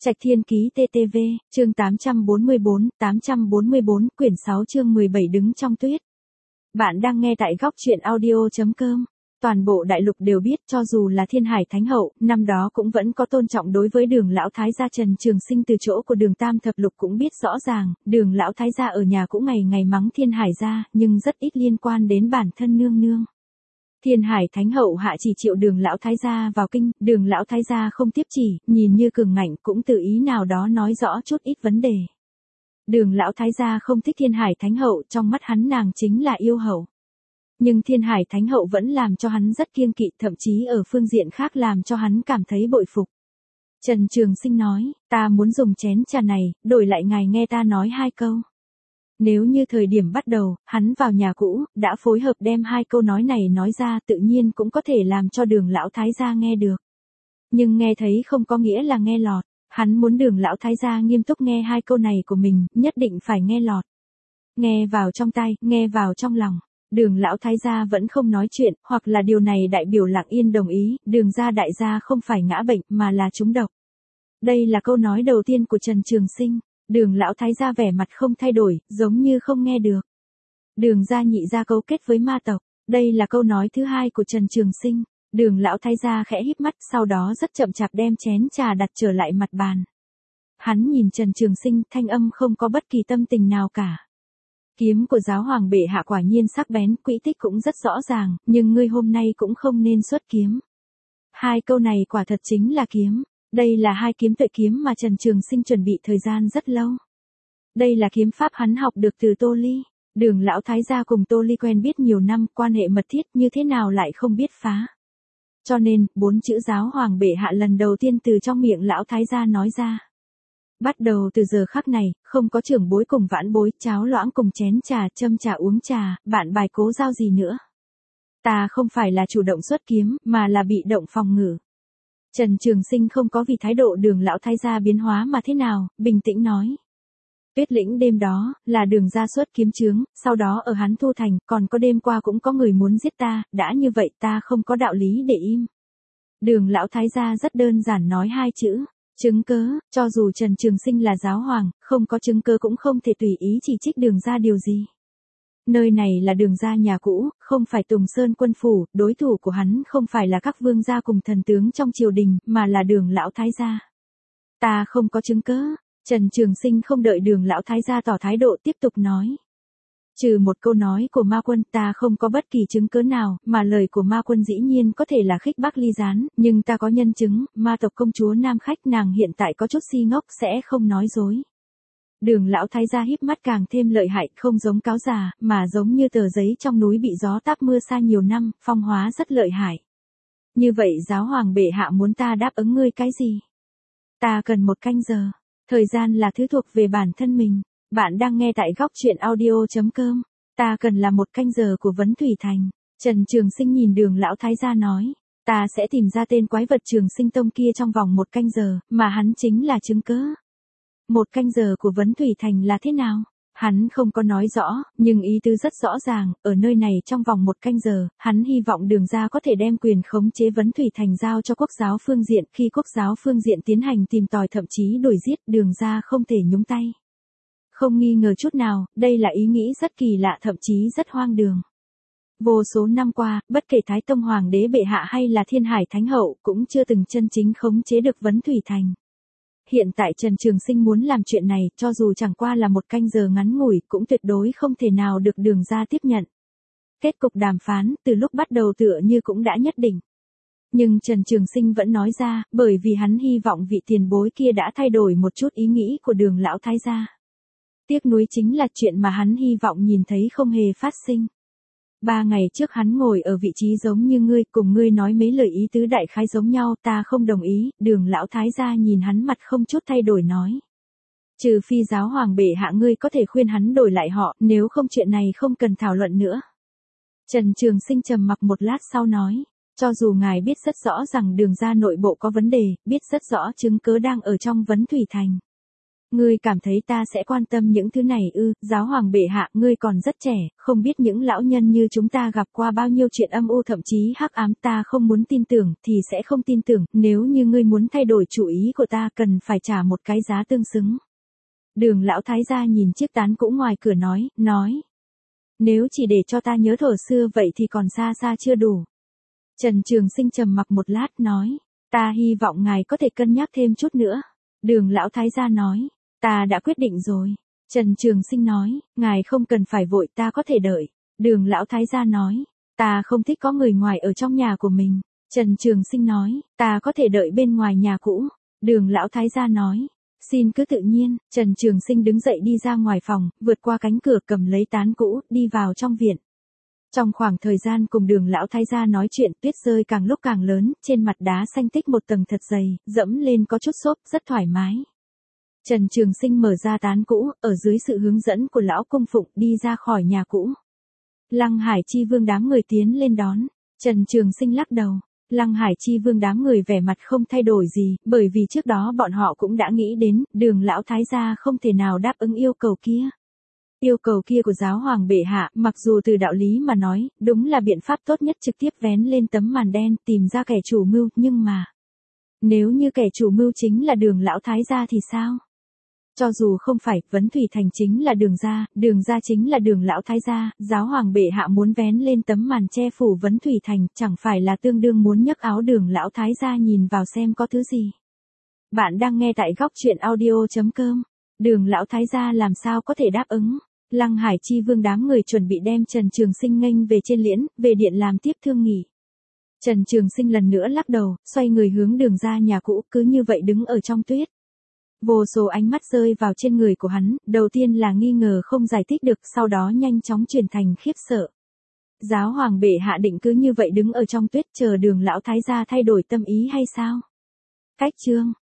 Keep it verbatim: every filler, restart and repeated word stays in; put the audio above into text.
Trạch Thiên Ký tê tê vê, chương tám trăm bốn mươi bốn, tám trăm bốn mươi bốn, quyển sáu chương mười bảy đứng trong tuyết. Bạn đang nghe tại góc truyện audio chấm com. Toàn bộ đại lục đều biết cho dù là Thiên Hải Thánh Hậu, năm đó cũng vẫn có tôn trọng đối với Đường lão thái gia Trần Trường Sinh từ chỗ của Đường Tam Thập Lục cũng biết rõ ràng, Đường lão thái gia ở nhà cũng ngày ngày mắng Thiên Hải gia, nhưng rất ít liên quan đến bản thân nương nương. Thiên Hải Thánh Hậu hạ chỉ triệu Đường lão thái gia vào kinh, Đường lão thái gia không tiếp chỉ, nhìn như cường ngạnh cũng tự ý nào đó nói rõ chút ít vấn đề. Đường lão thái gia không thích Thiên Hải Thánh Hậu, trong mắt hắn nàng chính là yêu hậu. Nhưng Thiên Hải Thánh Hậu vẫn làm cho hắn rất kiêng kỵ, thậm chí ở phương diện khác làm cho hắn cảm thấy bội phục. Trần Trường Sinh nói, ta muốn dùng chén trà này, đổi lại ngài nghe ta nói hai câu. Nếu như thời điểm bắt đầu, hắn vào nhà cũ, đã phối hợp đem hai câu nói này nói ra, tự nhiên cũng có thể làm cho Đường lão thái gia nghe được. Nhưng nghe thấy không có nghĩa là nghe lọt, hắn muốn Đường lão thái gia nghiêm túc nghe hai câu này của mình, nhất định phải nghe lọt. Nghe vào trong tai, nghe vào trong lòng. Đường lão thái gia vẫn không nói chuyện, hoặc là điều này đại biểu Lặng Yên đồng ý, Đường gia đại gia không phải ngã bệnh mà là trúng độc. Đây là câu nói đầu tiên của Trần Trường Sinh. Đường lão thái gia vẻ mặt không thay đổi, giống như không nghe được. Đường gia nhị gia cấu kết với ma tộc, đây là câu nói thứ hai của Trần Trường Sinh. Đường lão thái gia khẽ híp mắt, sau đó rất chậm chạp đem chén trà đặt trở lại mặt bàn. Hắn nhìn Trần Trường Sinh, thanh âm không có bất kỳ tâm tình nào cả. Kiếm của giáo hoàng bệ hạ quả nhiên sắc bén, quỹ tích cũng rất rõ ràng, nhưng ngươi hôm nay cũng không nên xuất kiếm. Hai câu này quả thật chính là kiếm. Đây là hai kiếm tuệ kiếm mà Trần Trường Sinh chuẩn bị thời gian rất lâu. Đây là kiếm pháp hắn học được từ Tô Ly. Đường lão thái gia cùng Tô Ly quen biết nhiều năm, quan hệ mật thiết như thế nào lại không biết phá. Cho nên, bốn chữ giáo hoàng bệ hạ lần đầu tiên từ trong miệng lão thái gia nói ra. Bắt đầu từ giờ khắc này, không có trưởng bối cùng vãn bối, cháo loãng cùng chén trà, châm trà uống trà, bạn bài cố giao gì nữa. Ta không phải là chủ động xuất kiếm, mà là bị động phòng ngự. Trần Trường Sinh không có vì thái độ Đường lão thái gia biến hóa mà thế nào, bình tĩnh nói. Tuyết lĩnh đêm đó, là Đường gia xuất kiếm chướng, sau đó ở hắn thu thành, còn có đêm qua cũng có người muốn giết ta, đã như vậy ta không có đạo lý để im. Đường lão thái gia rất đơn giản nói hai chữ, chứng cớ, cho dù Trần Trường Sinh là giáo hoàng, không có chứng cớ cũng không thể tùy ý chỉ trích Đường gia điều gì. Nơi này là Đường gia nhà cũ, không phải Tùng Sơn quân phủ, đối thủ của hắn không phải là các vương gia cùng thần tướng trong triều đình, mà là Đường lão thái gia. Ta không có chứng cớ. Trần Trường Sinh không đợi Đường lão thái gia tỏ thái độ tiếp tục nói. Trừ một câu nói của ma quân, ta không có bất kỳ chứng cớ nào, mà lời của ma quân dĩ nhiên có thể là khích bác ly gián, nhưng ta có nhân chứng, ma tộc công chúa Nam Khách nàng hiện tại có chút si ngốc sẽ không nói dối. Đường lão thái gia híp mắt càng thêm lợi hại, không giống cáo già, mà giống như tờ giấy trong núi bị gió táp mưa xa nhiều năm, phong hóa rất lợi hại. Như vậy giáo hoàng bệ hạ muốn ta đáp ứng ngươi cái gì? Ta cần một canh giờ. Thời gian là thứ thuộc về bản thân mình. Bạn đang nghe tại góc truyện audio chấm com. Ta cần là một canh giờ của Vấn Thủy Thành. Trần Trường Sinh nhìn Đường lão thái gia nói. Ta sẽ tìm ra tên quái vật Trường Sinh Tông kia trong vòng một canh giờ, mà hắn chính là chứng cớ. Một canh giờ của Vấn Thủy Thành là thế nào? Hắn không có nói rõ, nhưng ý tứ rất rõ ràng, ở nơi này trong vòng một canh giờ, hắn hy vọng Đường gia có thể đem quyền khống chế Vấn Thủy Thành giao cho quốc giáo phương diện, khi quốc giáo phương diện tiến hành tìm tòi thậm chí đuổi giết, Đường gia không thể nhúng tay. Không nghi ngờ chút nào, đây là ý nghĩ rất kỳ lạ thậm chí rất hoang đường. Vô số năm qua, bất kể Thái Tông Hoàng đế bệ hạ hay là Thiên Hải Thánh Hậu cũng chưa từng chân chính khống chế được Vấn Thủy Thành. Hiện tại Trần Trường Sinh muốn làm chuyện này, cho dù chẳng qua là một canh giờ ngắn ngủi, cũng tuyệt đối không thể nào được Đường gia tiếp nhận. Kết cục đàm phán, từ lúc bắt đầu tựa như cũng đã nhất định. Nhưng Trần Trường Sinh vẫn nói ra, bởi vì hắn hy vọng vị tiền bối kia đã thay đổi một chút ý nghĩ của Đường lão thái gia. Tiếc nuối chính là chuyện mà hắn hy vọng nhìn thấy không hề phát sinh. Ba ngày trước hắn ngồi ở vị trí giống như ngươi, cùng ngươi nói mấy lời ý tứ đại khái giống nhau, ta không đồng ý. Đường lão thái gia nhìn hắn mặt không chút thay đổi nói. Trừ phi giáo hoàng bệ hạ ngươi có thể khuyên hắn đổi lại họ, nếu không chuyện này không cần thảo luận nữa. Trần Trường Sinh trầm mặc một lát sau nói. Cho dù ngài biết rất rõ rằng Đường gia nội bộ có vấn đề, biết rất rõ chứng cớ đang ở trong Vấn Thủy Thành. Ngươi cảm thấy ta sẽ quan tâm những thứ này ư? Giáo hoàng bệ hạ, ngươi còn rất trẻ, không biết những lão nhân như chúng ta gặp qua bao nhiêu chuyện âm u thậm chí hắc ám, ta không muốn tin tưởng thì sẽ không tin tưởng, nếu như ngươi muốn thay đổi chủ ý của ta cần phải trả một cái giá tương xứng. Đường lão thái gia nhìn chiếc tán cũ ngoài cửa nói, nói. Nếu chỉ để cho ta nhớ thuở xưa vậy thì còn xa xa chưa đủ. Trần Trường Sinh trầm mặc một lát nói, ta hy vọng ngài có thể cân nhắc thêm chút nữa. Đường lão thái gia nói, ta đã quyết định rồi. Trần Trường Sinh nói, ngài không cần phải vội, ta có thể đợi. Đường lão thái gia nói, ta không thích có người ngoài ở trong nhà của mình. Trần Trường Sinh nói, ta có thể đợi bên ngoài nhà cũ. Đường lão thái gia nói, xin cứ tự nhiên. Trần Trường Sinh đứng dậy đi ra ngoài phòng, vượt qua cánh cửa cầm lấy tán cũ, đi vào trong viện. Trong khoảng thời gian cùng đường lão thái gia nói chuyện, tuyết rơi càng lúc càng lớn, trên mặt đá xanh tích một tầng thật dày, dẫm lên có chút xốp, rất thoải mái. Trần Trường Sinh mở ra tán cũ, ở dưới sự hướng dẫn của lão cung phụng đi ra khỏi nhà cũ. Lăng Hải Chi Vương đám người tiến lên đón. Trần Trường Sinh lắc đầu. Lăng Hải Chi Vương đám người vẻ mặt không thay đổi gì, bởi vì trước đó bọn họ cũng đã nghĩ đến, đường lão thái gia không thể nào đáp ứng yêu cầu kia. Yêu cầu kia của giáo hoàng bệ hạ, mặc dù từ đạo lý mà nói, đúng là biện pháp tốt nhất, trực tiếp vén lên tấm màn đen, tìm ra kẻ chủ mưu, nhưng mà... Nếu như kẻ chủ mưu chính là đường lão thái gia thì sao? Cho dù không phải, Vấn Thủy Thành chính là đường gia, đường gia chính là đường lão thái gia, giáo hoàng bệ hạ muốn vén lên tấm màn che phủ Vấn Thủy Thành, chẳng phải là tương đương muốn nhấc áo đường lão thái gia nhìn vào xem có thứ gì. Bạn đang nghe tại góc truyện audio chấm com. Đường lão thái gia làm sao có thể đáp ứng? Lăng Hải Chi Vương đám người chuẩn bị đem Trần Trường Sinh nghênh về trên liễn, về điện làm tiếp thương nghị. Trần Trường Sinh lần nữa lắc đầu, xoay người hướng đường ra nhà cũ, cứ như vậy đứng ở trong tuyết. Vô số ánh mắt rơi vào trên người của hắn, đầu tiên là nghi ngờ không giải thích được, sau đó nhanh chóng chuyển thành khiếp sợ. Giáo hoàng bệ hạ định cứ như vậy đứng ở trong tuyết chờ đường lão thái gia thay đổi tâm ý hay sao? Cách chương